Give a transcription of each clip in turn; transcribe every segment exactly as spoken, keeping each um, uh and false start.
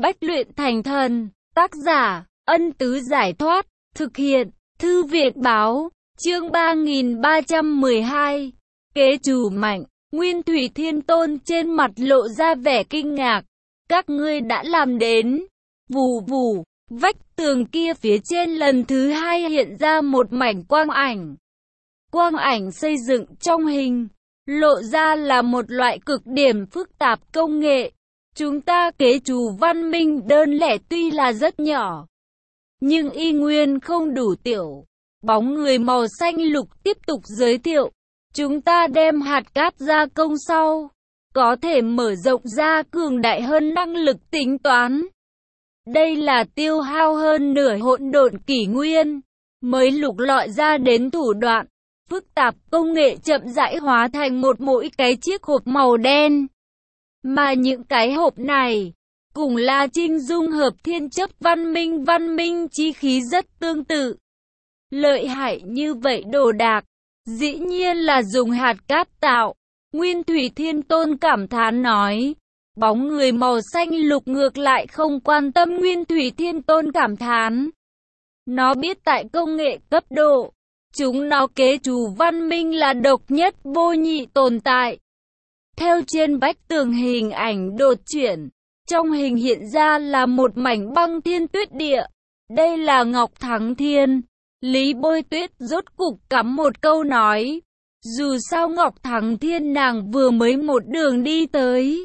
Bách luyện thành thần, tác giả, Ân Tứ Giải Thoát, thực hiện, Thư Viện Báo, chương ba nghìn ba trăm mười hai, kế chủ mạnh, Nguyên Thủy Thiên Tôn trên mặt lộ ra vẻ kinh ngạc, các ngươi đã làm đến, vù vù, vách tường kia phía trên lần thứ hai hiện ra một mảnh quang ảnh. Quang ảnh xây dựng trong hình, lộ ra là một loại cực điểm phức tạp công nghệ. Chúng ta kế chủ văn minh đơn lẻ tuy là rất nhỏ, nhưng y nguyên không đủ tiểu. Bóng người màu xanh lục tiếp tục giới thiệu, chúng ta đem hạt cát gia công sau, có thể mở rộng ra cường đại hơn năng lực tính toán. Đây là tiêu hao hơn nửa hỗn độn kỷ nguyên, mới lục lọi ra đến thủ đoạn. Phức tạp công nghệ chậm rãi hóa thành một mỗi cái chiếc hộp màu đen. Mà những cái hộp này, cùng La Trinh dung hợp thiên chấp văn minh văn minh chí khí rất tương tự. Lợi hại như vậy đồ đạc, dĩ nhiên là dùng hạt cát tạo. Nguyên Thủy Thiên Tôn cảm thán nói. Bóng người màu xanh lục ngược lại không quan tâm Nguyên Thủy Thiên Tôn cảm thán. Nó biết tại công nghệ cấp độ, chúng nó kế chủ văn minh là độc nhất vô nhị tồn tại. Theo trên vách tường hình ảnh đột chuyển, trong hình hiện ra là một mảnh băng thiên tuyết địa. Đây là Ngọc Thắng Thiên. Lý Bôi Tuyết rốt cục cắm một câu nói. Dù sao Ngọc Thắng Thiên nàng vừa mới một đường đi tới,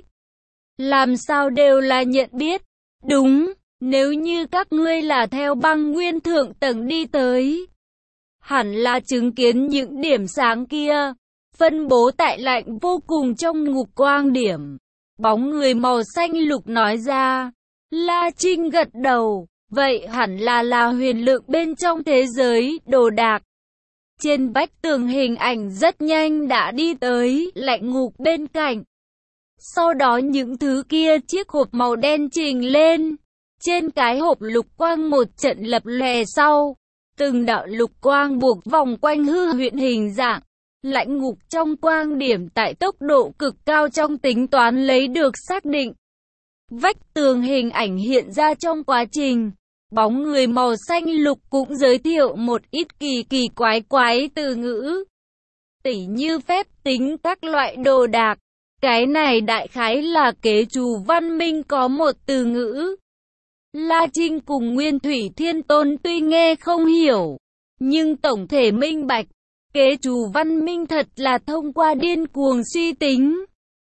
làm sao đều là nhận biết. Đúng, nếu như các ngươi là theo băng nguyên thượng tầng đi tới, hẳn là chứng kiến những điểm sáng kia, phân bố tại lạnh vô cùng trong ngục quang điểm. Bóng người màu xanh lục nói ra. La Trinh gật đầu, vậy hẳn là là huyền lượng bên trong thế giới đồ đạc. Trên vách tường hình ảnh rất nhanh đã đi tới lạnh ngục bên cạnh. Sau đó những thứ kia chiếc hộp màu đen trình lên. Trên cái hộp lục quang một trận lập lòe sau, từng đạo lục quang buộc vòng quanh hư huyễn hình dạng. Lãnh ngục trong quang điểm tại tốc độ cực cao trong tính toán lấy được xác định. Vách tường hình ảnh hiện ra trong quá trình. Bóng người màu xanh lục cũng giới thiệu một ít kỳ kỳ quái quái từ ngữ. Tỉ như phép tính các loại đồ đạc. Cái này đại khái là kế chủ văn minh có một từ ngữ. La Trinh cùng Nguyên Thủy Thiên Tôn tuy nghe không hiểu, nhưng tổng thể minh bạch. Kế chủ văn minh thật là thông qua điên cuồng suy tính,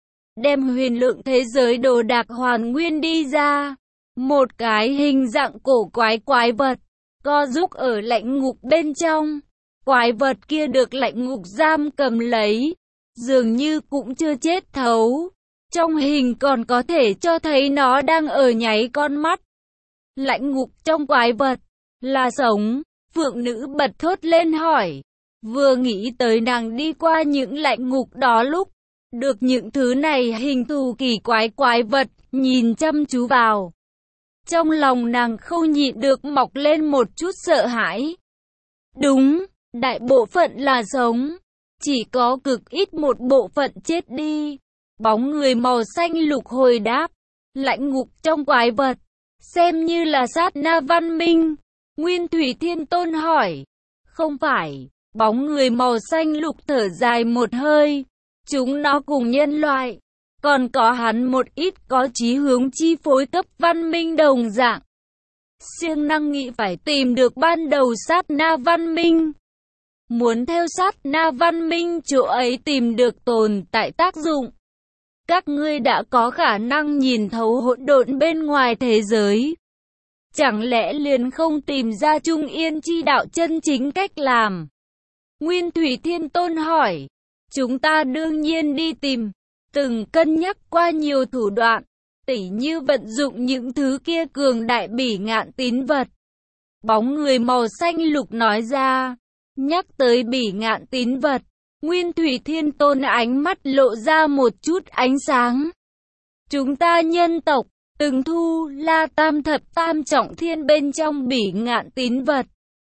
đem huyền lượng thế giới đồ đạc hoàn nguyên đi ra. Một cái hình dạng cổ quái quái vật, co giúp ở lạnh ngục bên trong. Quái vật kia được lạnh ngục giam cầm lấy, dường như cũng chưa chết thấu. Trong hình còn có thể cho thấy nó đang ở nháy con mắt. Lạnh ngục trong quái vật, là sống. Phượng nữ bật thốt lên hỏi. Vừa nghĩ tới nàng đi qua những lạnh ngục đó lúc, được những thứ này hình thù kỳ quái quái vật, nhìn chăm chú vào. Trong lòng nàng không nhịn được mọc lên một chút sợ hãi. Đúng, đại bộ phận là sống, chỉ có cực ít một bộ phận chết đi. Bóng người màu xanh lục hồi đáp, lạnh ngục trong quái vật, xem như là sát na văn minh. Nguyên Thủy Thiên Tôn hỏi, không phải. Bóng người màu xanh lục thở dài một hơi, chúng nó cùng nhân loại, còn có hắn một ít có chí hướng chi phối cấp văn minh đồng dạng. Siêng năng nghĩ phải tìm được ban đầu sát na văn minh. Muốn theo sát na văn minh chỗ ấy tìm được tồn tại tác dụng. Các ngươi đã có khả năng nhìn thấu hỗn độn bên ngoài thế giới. Chẳng lẽ liền không tìm ra Trung Yên chi đạo chân chính cách làm? Nguyên Thủy Thiên Tôn hỏi. Chúng ta đương nhiên đi tìm, từng cân nhắc qua nhiều thủ đoạn, tỉ như vận dụng những thứ kia cường đại bỉ ngạn tín vật. Bóng người màu xanh lục nói ra. Nhắc tới bỉ ngạn tín vật, Nguyên Thủy Thiên Tôn ánh mắt lộ ra một chút ánh sáng. Chúng ta nhân tộc, từng thu La Tam Thập Tam Trọng Thiên bên trong bỉ ngạn tín vật.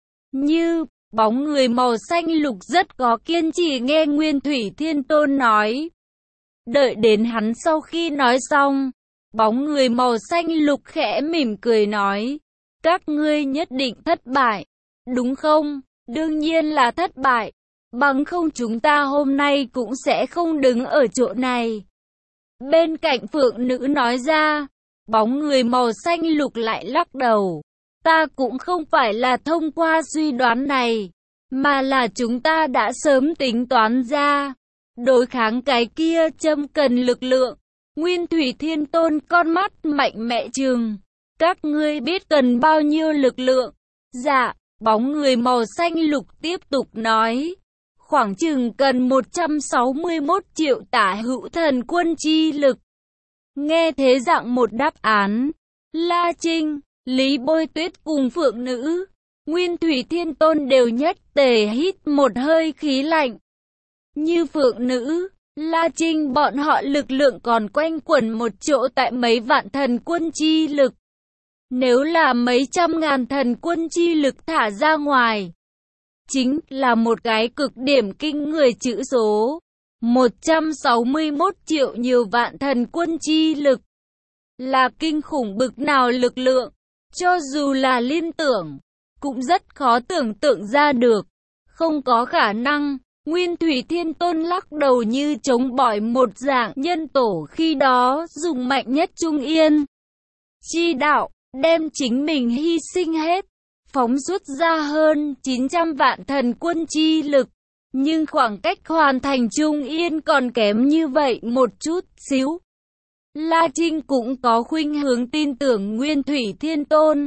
Như... Bóng người màu xanh lục rất có kiên trì nghe Nguyên Thủy Thiên Tôn nói. Đợi đến hắn sau khi nói xong, Bóng người màu xanh lục khẽ mỉm cười nói, các ngươi nhất định thất bại, đúng không? Đương nhiên là thất bại, bằng không chúng ta hôm nay cũng sẽ không đứng ở chỗ này. Bên cạnh phượng nữ nói ra, bóng người màu xanh lục lại lắc đầu, ta cũng không phải là thông qua suy đoán này, mà là chúng ta đã sớm tính toán ra. Đối kháng cái kia châm cần lực lượng. Nguyên Thủy Thiên Tôn con mắt mạnh mẽ trừng, các ngươi biết cần bao nhiêu lực lượng? Dạ, bóng người màu xanh lục tiếp tục nói, khoảng chừng cần một trăm sáu mươi mốt triệu tả hữu thần quân chi lực. Nghe thế dạng một đáp án, La Trinh, Lý Bôi Tuyết cùng phượng nữ, Nguyên Thủy Thiên Tôn đều nhất tề hít một hơi khí lạnh. Như phượng nữ, La Trinh bọn họ lực lượng còn quanh quẩn một chỗ tại mấy vạn thần quân chi lực. Nếu là mấy trăm ngàn thần quân chi lực thả ra ngoài, chính là một cái cực điểm kinh người chữ số. một trăm sáu mươi mốt triệu nhiều vạn thần quân chi lực. Là kinh khủng bực nào lực lượng, cho dù là liên tưởng, cũng rất khó tưởng tượng ra được. Không có khả năng. Nguyên Thủy Thiên Tôn lắc đầu như chống bỏi một dạng, nhân tổ khi đó dùng mạnh nhất Trung Yên chi đạo, đem chính mình hy sinh hết, phóng xuất ra hơn chín trăm vạn thần quân chi lực. Nhưng khoảng cách hoàn thành Trung Yên còn kém như vậy một chút xíu. La Trinh cũng có khuynh hướng tin tưởng Nguyên Thủy Thiên Tôn.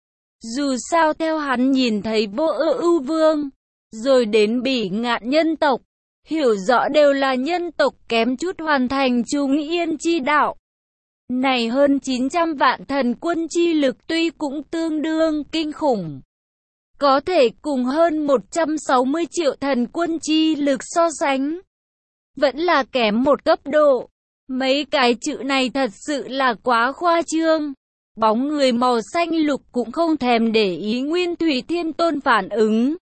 Dù sao theo hắn nhìn thấy Vô Ưu Vương, rồi đến Bỉ Ngạn nhân tộc, hiểu rõ đều là nhân tộc kém chút hoàn thành Trung Yên chi đạo. Này hơn chín trăm vạn thần quân chi lực tuy cũng tương đương kinh khủng, có thể cùng hơn một trăm sáu mươi triệu thần quân chi lực so sánh, vẫn là kém một cấp độ. Mấy cái chữ này thật sự là quá khoa trương. Bóng người màu xanh lục cũng không thèm để ý Nguyên Thủy Thiên Tôn phản ứng,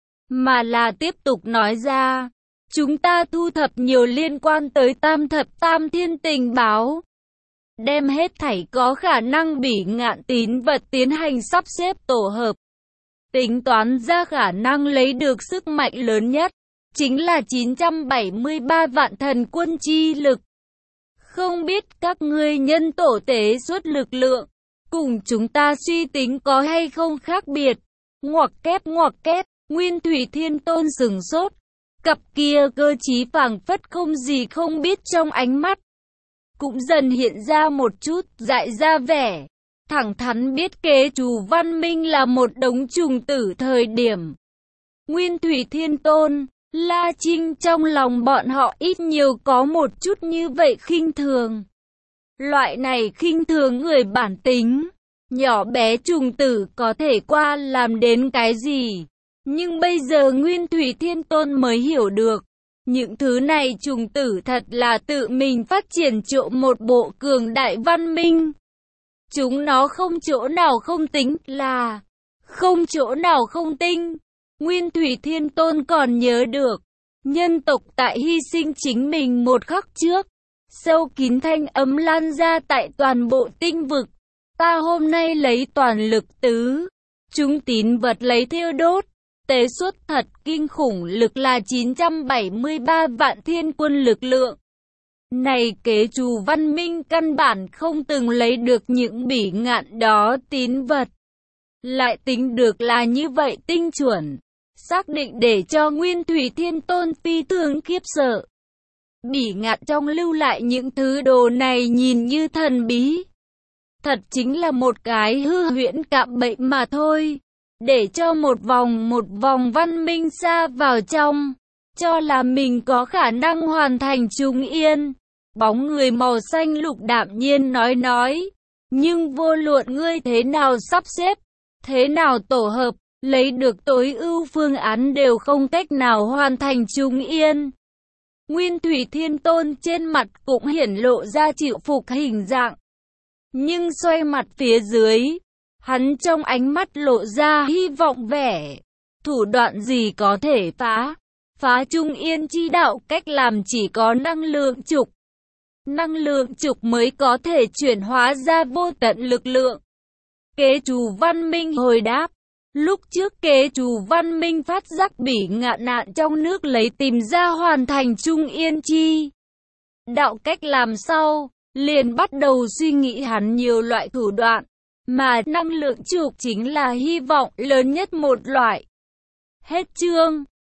mà là tiếp tục nói ra, chúng ta thu thập nhiều liên quan tới tam thập tam thiên tình báo, đem hết thảy có khả năng Bỉ Ngạn tín vật tiến hành sắp xếp tổ hợp, tính toán ra khả năng lấy được sức mạnh lớn nhất, chính là chín trăm bảy mươi ba vạn thần quân chi lực. Không biết các ngươi nhân tổ tế xuất lực lượng, cùng chúng ta suy tính có hay không khác biệt. Ngoặc kép ngoặc kép, Nguyên Thủy Thiên Tôn sừng sốt, cặp kia cơ trí phảng phất không gì không biết trong ánh mắt, cũng dần hiện ra một chút dại ra vẻ, thẳng thắn biết kế chủ văn minh là một đống trùng tử thời điểm. Nguyên Thủy Thiên Tôn, La Trinh trong lòng bọn họ ít nhiều có một chút như vậy khinh thường. Loại này khinh thường người bản tính, nhỏ bé trùng tử có thể qua làm đến cái gì. Nhưng bây giờ Nguyên Thủy Thiên Tôn mới hiểu được, những thứ này trùng tử thật là tự mình phát triển chỗ một bộ cường đại văn minh. Chúng nó không chỗ nào không tính là, không chỗ nào không tinh. Nguyên Thủy Thiên Tôn còn nhớ được, nhân tộc tại hy sinh chính mình một khắc trước, sâu kín thanh ấm lan ra tại toàn bộ tinh vực. Ta hôm nay lấy toàn lực tứ, chúng tín vật lấy thiêu đốt, tế xuất thật kinh khủng lực là chín trăm bảy mươi ba vạn thiên quân lực lượng. Này kế chủ văn minh căn bản không từng lấy được những Bỉ Ngạn đó tín vật. Lại tính được là như vậy tinh chuẩn, xác định để cho Nguyên Thủy Thiên Tôn phi thường khiếp sợ. Bỉ Ngạn trong lưu lại những thứ đồ này nhìn như thần bí, thật chính là một cái hư huyễn cạm bẫy mà thôi, để cho một vòng một vòng văn minh xa vào trong, cho là mình có khả năng hoàn thành Trung Yên. Bóng người màu xanh lục đạm nhiên nói nói, nhưng vô luận ngươi thế nào sắp xếp, thế nào tổ hợp, lấy được tối ưu phương án đều không cách nào hoàn thành Trung Yên. Nguyên Thủy Thiên Tôn trên mặt cũng hiển lộ ra chịu phục hình dạng, nhưng xoay mặt phía dưới, hắn trong ánh mắt lộ ra hy vọng vẻ. Thủ đoạn gì có thể phá, phá Trung Yên chi đạo, cách làm chỉ có năng lượng trục. năng lượng trục mới có thể chuyển hóa ra vô tận lực lượng. Kế chủ văn minh hồi đáp. Lúc trước kế chủ văn minh phát giác bị ngạ nạn trong nước lấy tìm ra hoàn thành Trung Yên Chi đạo cách làm sau, liền bắt đầu suy nghĩ hắn nhiều loại thủ đoạn, mà năng lượng trục chính là hy vọng lớn nhất một loại. Hết chương.